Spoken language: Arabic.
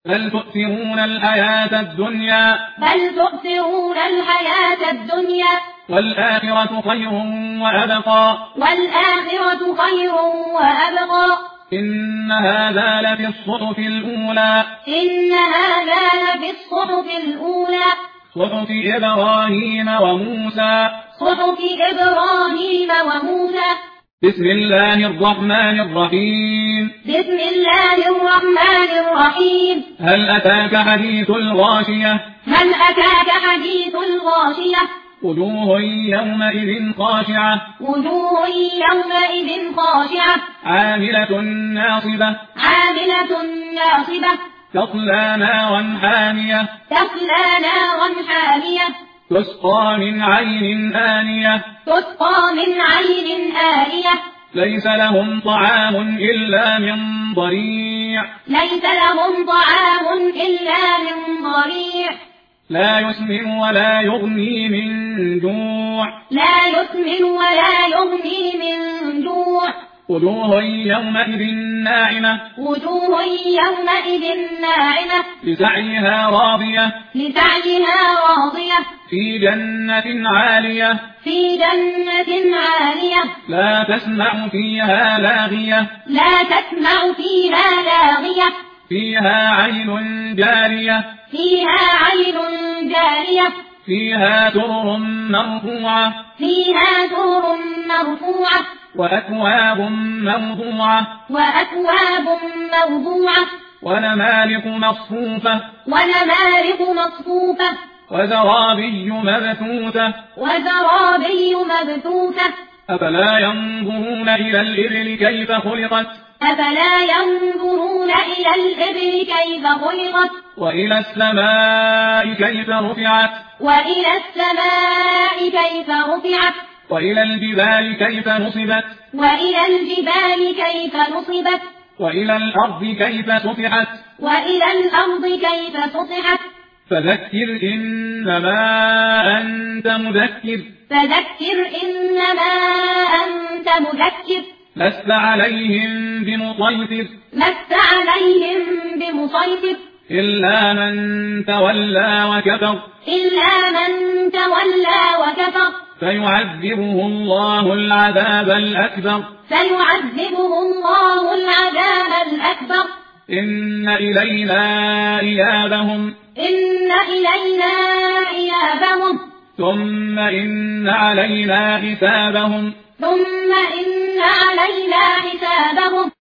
بل تؤثرون الحياة الدنيا والآخرة خير وأبقى إن هذا لفي الصحف الأولى صحف إبراهيم وموسى بسم الله الرحمن الرحيم هل أتاك حديث الغاشية وجوه يومئذ خاشعة عاملة ناصبة تصلى نارا حامية تسقى من عين آنية ليس لهم طعام إلا من ضريع لا يسمن ولا يغني من جوع وجوه يومئذ ناعمة لسعيها راضية في جنة عالية لا تسمع فيها لاغية فيها عين جارية فيها سرر مرفوعة وأكواب موضوعة ونمارق مصفوفة وزرابي مبثوثة أفلا ينظرون إلى الإبل كيف خلقت وإلى السماء كيف رفعت وإلى الجبال كيف نصبت وإلى الأرض كيف سطحت فذكر إنما أنت مذكر لست عليهم بمسيطر إلا من تولى وكفر فيعذبه الله العذاب الأكبر إن إلينا إيابهم ثم إن علينا حسابهم